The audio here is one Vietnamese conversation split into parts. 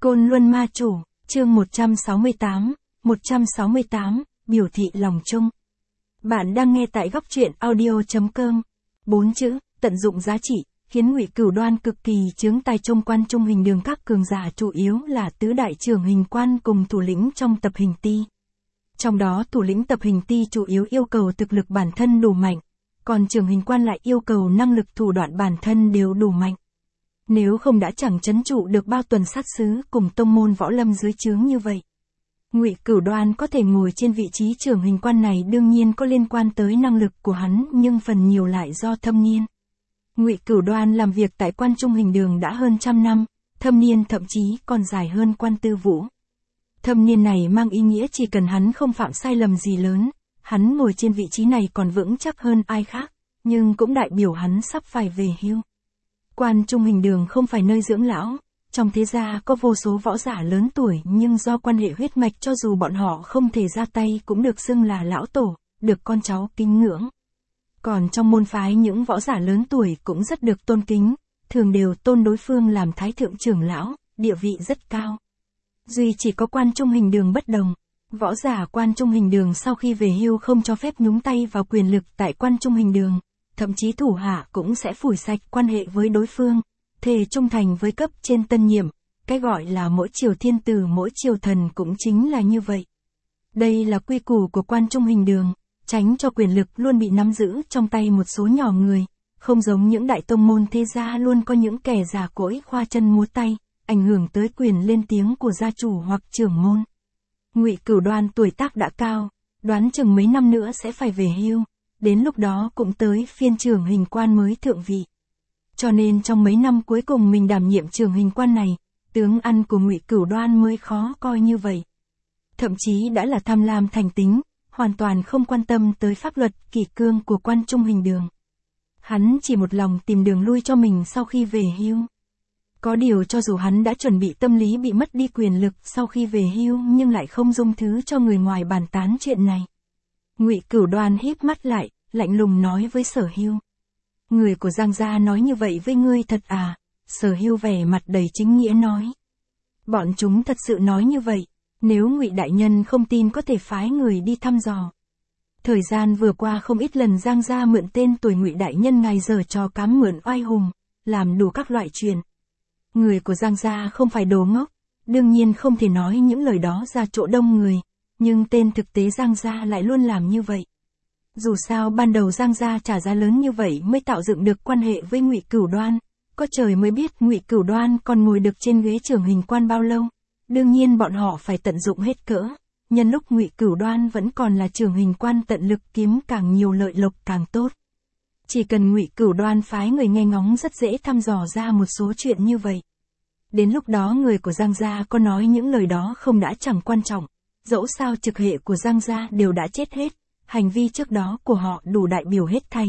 Côn Luân Ma Chủ, chương 168, biểu thị lòng chung. Bạn đang nghe tại góc truyện audio.com. 4 chữ, tận dụng giá trị, khiến Ngụy Cửu Đoan cực kỳ chướng tai trong quan trung hình đường. Các cường giả chủ yếu là tứ đại trưởng hình quan cùng thủ lĩnh trong tập hình ti. Trong đó thủ lĩnh tập hình ti chủ yếu yêu cầu thực lực bản thân đủ mạnh, còn trưởng hình quan lại yêu cầu năng lực thủ đoạn bản thân đều đủ mạnh. Nếu không đã chẳng trấn trụ được bao tuần sát sứ cùng tông môn võ lâm dưới trướng như vậy. Ngụy Cửu Đoan có thể ngồi trên vị trí trưởng hình quan này đương nhiên có liên quan tới năng lực của hắn, nhưng phần nhiều lại do thâm niên. Ngụy Cửu Đoan làm việc tại quan trung hình đường đã hơn 100 năm, thâm niên thậm chí còn dài hơn quan tư vũ. Thâm niên này mang ý nghĩa chỉ cần hắn không phạm sai lầm gì lớn, hắn ngồi trên vị trí này còn vững chắc hơn ai khác, nhưng cũng đại biểu hắn sắp phải về hưu. Quan trung hình đường không phải nơi dưỡng lão, trong thế gia có vô số võ giả lớn tuổi nhưng do quan hệ huyết mạch cho dù bọn họ không thể ra tay cũng được xưng là lão tổ, được con cháu kính ngưỡng. Còn trong môn phái những võ giả lớn tuổi cũng rất được tôn kính, thường đều tôn đối phương làm thái thượng trưởng lão, địa vị rất cao. Duy chỉ có quan trung hình đường bất đồng. Võ giả quan trung hình đường sau khi về hưu không cho phép nhúng tay vào quyền lực tại quan trung hình đường, thậm chí thủ hạ cũng sẽ phủi sạch quan hệ với đối phương, thề trung thành với cấp trên tân nhiệm, cái gọi là mỗi triều thiên tử mỗi triều thần cũng chính là như vậy. Đây là quy củ của quan trung hình đường, tránh cho quyền lực luôn bị nắm giữ trong tay một số nhỏ người, không giống những đại tông môn thế gia luôn có những kẻ già cỗi khoa chân múa tay, ảnh hưởng tới quyền lên tiếng của gia chủ hoặc trưởng môn. Ngụy Cửu Đoan tuổi tác đã cao, đoán chừng mấy năm nữa sẽ phải về hưu, đến lúc đó cũng tới phiên trưởng hình quan mới thượng vị. Cho nên trong mấy năm cuối cùng mình đảm nhiệm trưởng hình quan này, tướng ăn của Ngụy Cửu Đoan mới khó coi như vậy. Thậm chí đã là tham lam thành tính, hoàn toàn không quan tâm tới pháp luật kỷ cương của quan trung hình đường. Hắn chỉ một lòng tìm đường lui cho mình sau khi về hưu. Có điều cho dù hắn đã chuẩn bị tâm lý bị mất đi quyền lực sau khi về hưu nhưng lại không dung thứ cho người ngoài bàn tán chuyện này. Ngụy Cửu Đoan híp mắt lại, lạnh lùng nói với Sở Hưu. Người của Giang gia nói như vậy với ngươi thật à? Sở Hưu vẻ mặt đầy chính nghĩa nói. Bọn chúng thật sự nói như vậy, nếu Ngụy đại nhân không tin có thể phái người đi thăm dò. Thời gian vừa qua không ít lần Giang gia mượn tên tuổi Ngụy đại nhân ngài giở trò cám mượn oai hùng, làm đủ các loại chuyện. Người của Giang gia không phải đồ ngốc, đương nhiên không thể nói những lời đó ra chỗ đông người, nhưng tên thực tế Giang gia lại luôn làm như vậy. Dù sao ban đầu Giang gia trả giá lớn như vậy mới tạo dựng được quan hệ với Ngụy Cửu Đoan, có trời mới biết Ngụy Cửu Đoan còn ngồi được trên ghế trưởng hình quan bao lâu, đương nhiên bọn họ phải tận dụng hết cỡ, nhân lúc Ngụy Cửu Đoan vẫn còn là trưởng hình quan tận lực kiếm càng nhiều lợi lộc càng tốt. Chỉ cần Ngụy Cửu Đoan phái người nghe ngóng rất dễ thăm dò ra một số chuyện như vậy. Đến lúc đó người của Giang gia có nói những lời đó không đã chẳng quan trọng, dẫu sao trực hệ của Giang gia đều đã chết hết, hành vi trước đó của họ đủ đại biểu hết thảy.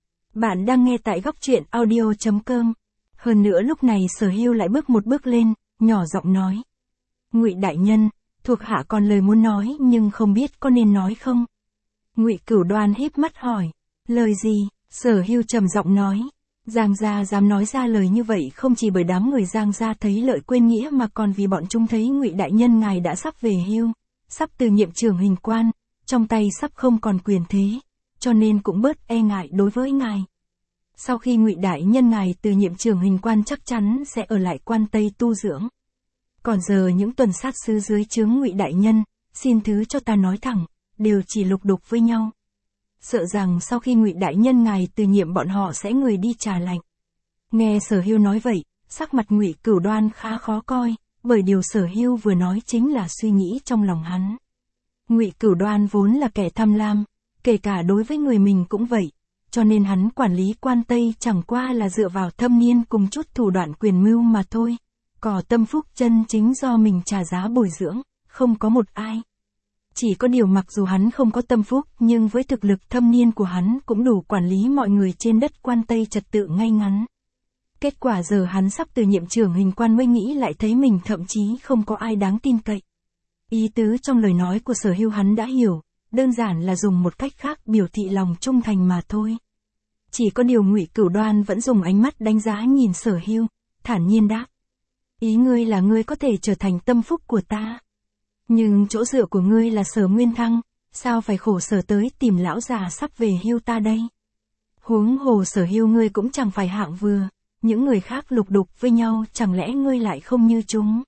Bạn đang nghe tại góc truyện audio.com. Hơn nữa lúc này Sở Hưu lại bước một bước lên, nhỏ giọng nói. Ngụy đại nhân, thuộc hạ còn lời muốn nói nhưng không biết có nên nói không? Ngụy Cửu Đoan híp mắt hỏi. Lời gì? Sở Hưu trầm giọng nói. Giang gia dám nói ra lời như vậy không chỉ bởi đám người Giang gia thấy lợi quên nghĩa mà còn vì bọn chúng thấy Ngụy đại nhân ngài đã sắp về hưu, sắp từ nhiệm trưởng hình quan, trong tay sắp không còn quyền thế, cho nên cũng bớt e ngại đối với ngài. Sau khi Ngụy đại nhân ngài từ nhiệm trưởng hình quan chắc chắn sẽ ở lại quan Tây tu dưỡng. Còn giờ những tuần sát sứ dưới trướng Ngụy đại nhân, xin thứ cho ta nói thẳng, đều chỉ lục đục với nhau. Sợ rằng sau khi Ngụy đại nhân ngài từ nhiệm bọn họ sẽ người đi trà lạnh. Nghe Sở Hưu nói vậy, sắc mặt Ngụy Cửu Đoan khá khó coi, bởi điều Sở Hưu vừa nói chính là suy nghĩ trong lòng hắn. Ngụy Cửu Đoan vốn là kẻ tham lam, kể cả đối với người mình cũng vậy, cho nên hắn quản lý quan Tây chẳng qua là dựa vào thâm niên cùng chút thủ đoạn quyền mưu mà thôi. Cỏ tâm phúc chân chính do mình trả giá bồi dưỡng, không có một ai. Chỉ có điều mặc dù hắn không có tâm phúc nhưng với thực lực thâm niên của hắn cũng đủ quản lý mọi người trên đất quan Tây trật tự ngay ngắn. Kết quả giờ hắn sắp từ nhiệm trưởng hình quan mới nghĩ lại thấy mình thậm chí không có ai đáng tin cậy. Ý tứ trong lời nói của Sở Hưu hắn đã hiểu, đơn giản là dùng một cách khác biểu thị lòng trung thành mà thôi. Chỉ có điều Ngụy Cửu Đoan vẫn dùng ánh mắt đánh giá nhìn Sở Hưu, thản nhiên đáp. Ý ngươi là ngươi có thể trở thành tâm phúc của ta. Nhưng chỗ dựa của ngươi là Sở Nguyên Thăng, sao phải khổ sở tới tìm lão già sắp về hưu ta đây? Huống hồ Sở Hưu ngươi cũng chẳng phải hạng vừa, những người khác lục đục với nhau chẳng lẽ ngươi lại không như chúng?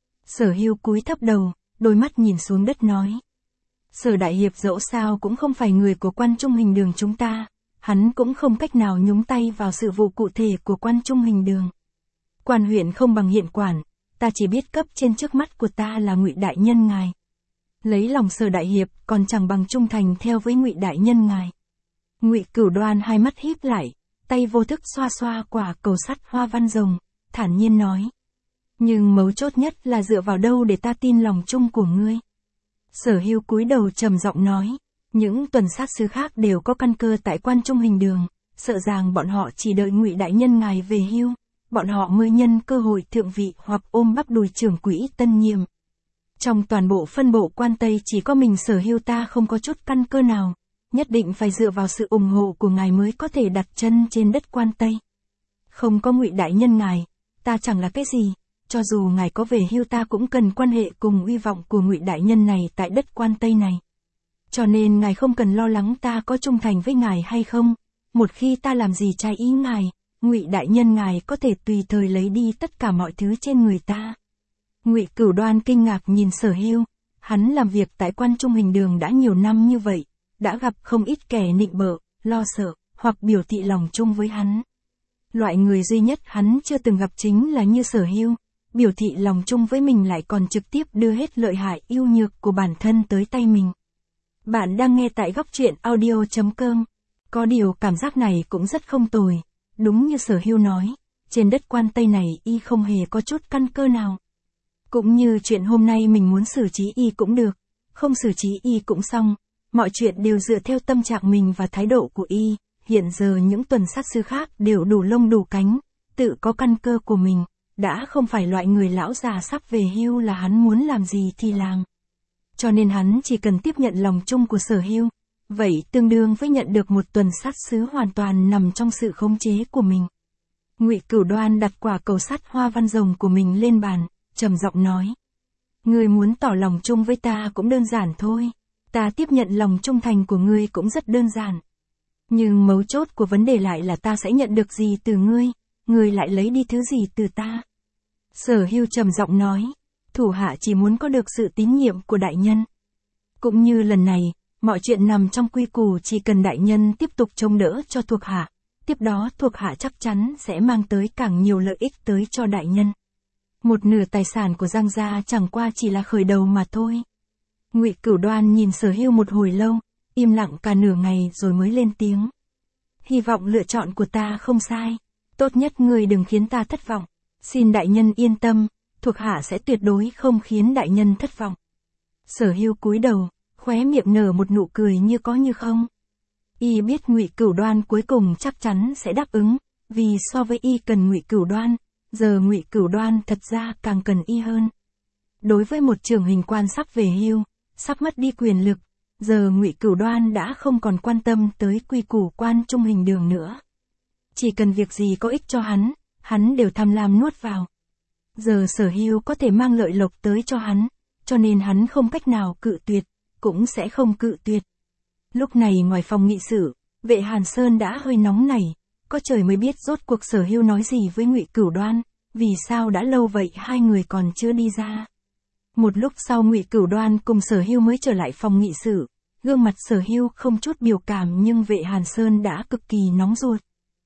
Sở Hưu cúi thấp đầu, đôi mắt nhìn xuống đất nói. Sở Đại Hiệp dẫu sao cũng không phải người của Quan Trung Hình Đường chúng ta, hắn cũng không cách nào nhúng tay vào sự vụ cụ thể của Quan Trung Hình Đường. Quan huyện không bằng hiện quản, ta chỉ biết cấp trên trước mắt của ta là Ngụy đại nhân ngài. Lấy lòng Sở Đại Hiệp còn chẳng bằng trung thành theo với Ngụy đại nhân ngài. Ngụy Cửu Đoan hai mắt híp lại, tay vô thức xoa xoa quả cầu sắt hoa văn rồng, thản nhiên nói. Nhưng mấu chốt nhất là dựa vào đâu để ta tin lòng chung của ngươi? Sở Hưu cúi đầu trầm giọng nói, những tuần sát sứ khác đều có căn cơ tại Quan Trung Hình Đường, sợ rằng bọn họ chỉ đợi Ngụy đại nhân ngài về hưu, bọn họ mới nhân cơ hội thượng vị hoặc ôm bắp đùi trưởng quỹ tân nhiệm. Trong toàn bộ phân bộ Quan Tây chỉ có mình Sở Hưu ta không có chút căn cơ nào, nhất định phải dựa vào sự ủng hộ của ngài mới có thể đặt chân trên đất Quan Tây. Không có Ngụy đại nhân ngài, ta chẳng là cái gì, cho dù ngài có về hưu ta cũng cần quan hệ cùng uy vọng của Ngụy đại nhân này tại đất Quan Tây này. Cho nên ngài không cần lo lắng ta có trung thành với ngài hay không, một khi ta làm gì trái ý ngài, Ngụy đại nhân ngài có thể tùy thời lấy đi tất cả mọi thứ trên người ta. Ngụy Cửu Đoan kinh ngạc nhìn Sở Hưu, hắn làm việc tại Quan Trung Hình Đường đã nhiều năm như vậy, đã gặp không ít kẻ nịnh bợ, lo sợ, hoặc biểu thị lòng chung với hắn. Loại người duy nhất hắn chưa từng gặp chính là như Sở Hưu, biểu thị lòng chung với mình lại còn trực tiếp đưa hết lợi hại ưu nhược của bản thân tới tay mình. Bạn đang nghe tại góc truyện audio.com. Có điều cảm giác này cũng rất không tồi, đúng như Sở Hưu nói, trên đất Quan Tây này y không hề có chút căn cơ nào. Cũng như chuyện hôm nay mình muốn xử trí y cũng được, không xử trí y cũng xong, mọi chuyện đều dựa theo tâm trạng mình và thái độ của y, hiện giờ những tuần sát sứ khác đều đủ lông đủ cánh, tự có căn cơ của mình, đã không phải loại người lão già sắp về hưu là hắn muốn làm gì thì làm. Cho nên hắn chỉ cần tiếp nhận lòng chung của Sở Hưu, vậy tương đương với nhận được một tuần sát sứ hoàn toàn nằm trong sự khống chế của mình. Ngụy Cửu Đoan đặt quả cầu sắt hoa văn rồng của mình lên bàn, trầm giọng nói. Ngươi muốn tỏ lòng chung với ta cũng đơn giản thôi, ta tiếp nhận lòng trung thành của ngươi cũng rất đơn giản. Nhưng mấu chốt của vấn đề lại là ta sẽ nhận được gì từ ngươi lại lấy đi thứ gì từ ta. Sở Hưu trầm giọng nói, thủ hạ chỉ muốn có được sự tín nhiệm của đại nhân. Cũng như lần này, mọi chuyện nằm trong quy củ chỉ cần đại nhân tiếp tục trông đỡ cho thuộc hạ, tiếp đó thuộc hạ chắc chắn sẽ mang tới càng nhiều lợi ích tới cho đại nhân. Một nửa tài sản của Giang gia chẳng qua chỉ là khởi đầu mà thôi. Ngụy Cửu Đoan nhìn Sở Hưu một hồi lâu, im lặng cả nửa ngày rồi mới lên tiếng. Hy vọng lựa chọn của ta không sai, tốt nhất ngươi đừng khiến ta thất vọng. Xin đại nhân yên tâm, thuộc hạ sẽ tuyệt đối không khiến đại nhân thất vọng. Sở Hưu cúi đầu, khóe miệng nở một nụ cười như có như không. Y biết Ngụy Cửu Đoan cuối cùng chắc chắn sẽ đáp ứng, vì so với y cần Ngụy Cửu Đoan, giờ Ngụy Cửu Đoan thật ra càng cần y hơn. Đối với một trưởng hình quan sắp về hưu, sắp mất đi quyền lực, giờ Ngụy Cửu Đoan đã không còn quan tâm tới quy củ Quan Trung Hình Đường nữa. Chỉ cần việc gì có ích cho hắn đều tham lam nuốt vào. Giờ Sở Hưu có thể mang lợi lộc tới cho hắn, cho nên hắn không cách nào cự tuyệt, cũng sẽ không cự tuyệt. Lúc này ngoài phòng nghị sự, Vệ Hàn Sơn đã hơi nóng nảy, có trời mới biết rốt cuộc Sở Hưu nói gì với Ngụy Cửu Đoan, vì sao đã lâu vậy hai người còn chưa đi ra. Một lúc sau Ngụy Cửu Đoan cùng Sở Hưu mới trở lại phòng nghị sự, gương mặt Sở Hưu không chút biểu cảm nhưng Vệ Hàn Sơn đã cực kỳ nóng ruột.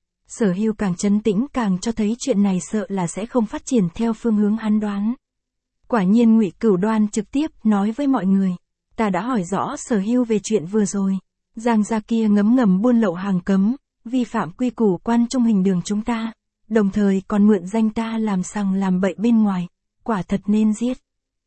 Sở Hưu càng trấn tĩnh càng cho thấy chuyện này sợ là sẽ không phát triển theo phương hướng hắn đoán. Quả nhiên Ngụy Cửu Đoan trực tiếp nói với mọi người, ta đã hỏi rõ Sở Hưu về chuyện vừa rồi, Giang gia kia ngấm ngầm buôn lậu hàng cấm, vi phạm quy củ Quan Trung Hình Đường chúng ta, đồng thời còn mượn danh ta làm sằng làm bậy bên ngoài, quả thật nên giết.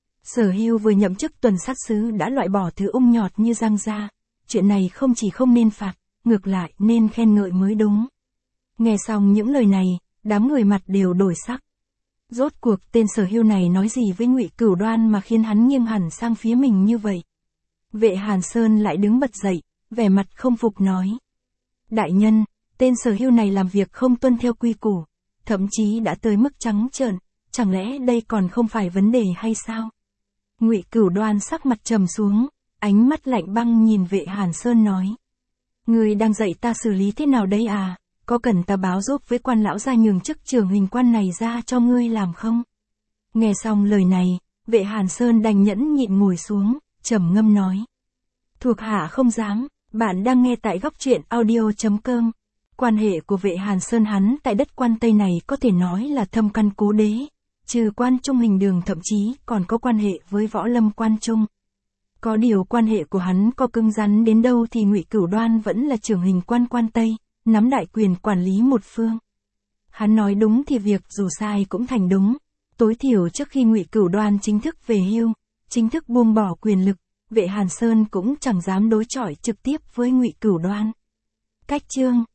Sở Hưu vừa nhậm chức tuần sát sứ đã loại bỏ thứ ung nhọt như Giang gia, chuyện này không chỉ không nên phạt, ngược lại nên khen ngợi mới đúng. Nghe xong những lời này, đám người mặt đều đổi sắc. Rốt cuộc tên Sở Hưu này nói gì với Ngụy Cửu Đoan mà khiến hắn nghiêng hẳn sang phía mình như vậy? Vệ Hàn Sơn lại đứng bật dậy, vẻ mặt không phục nói. Đại nhân, tên Sở Hưu này làm việc không tuân theo quy củ, thậm chí đã tới mức trắng trợn, chẳng lẽ đây còn không phải vấn đề hay sao? Ngụy Cửu Đoan sắc mặt trầm xuống, ánh mắt lạnh băng nhìn Vệ Hàn Sơn nói. Ngươi đang dạy ta xử lý thế nào đây à, có cần ta báo giúp với quan lão gia nhường chức trưởng hình quan này ra cho ngươi làm không? Nghe xong lời này, Vệ Hàn Sơn đành nhẫn nhịn ngồi xuống, trầm ngâm nói. Thuộc hạ không dám, bạn đang nghe tại góc truyện audio.com. Quan hệ của Vệ Hàn Sơn hắn tại đất Quan Tây này có thể nói là thâm căn cố đế, trừ Quan Trung Hình Đường thậm chí còn có quan hệ với Võ Lâm Quan Trung. Có điều quan hệ của hắn có cứng rắn đến đâu thì Ngụy Cửu Đoan vẫn là trưởng hình quan Quan Tây, nắm đại quyền quản lý một phương. Hắn nói đúng thì việc dù sai cũng thành đúng, tối thiểu trước khi Ngụy Cửu Đoan chính thức về hưu, chính thức buông bỏ quyền lực, Vệ Hàn Sơn cũng chẳng dám đối chọi trực tiếp với Ngụy Cửu Đoan. Cách chương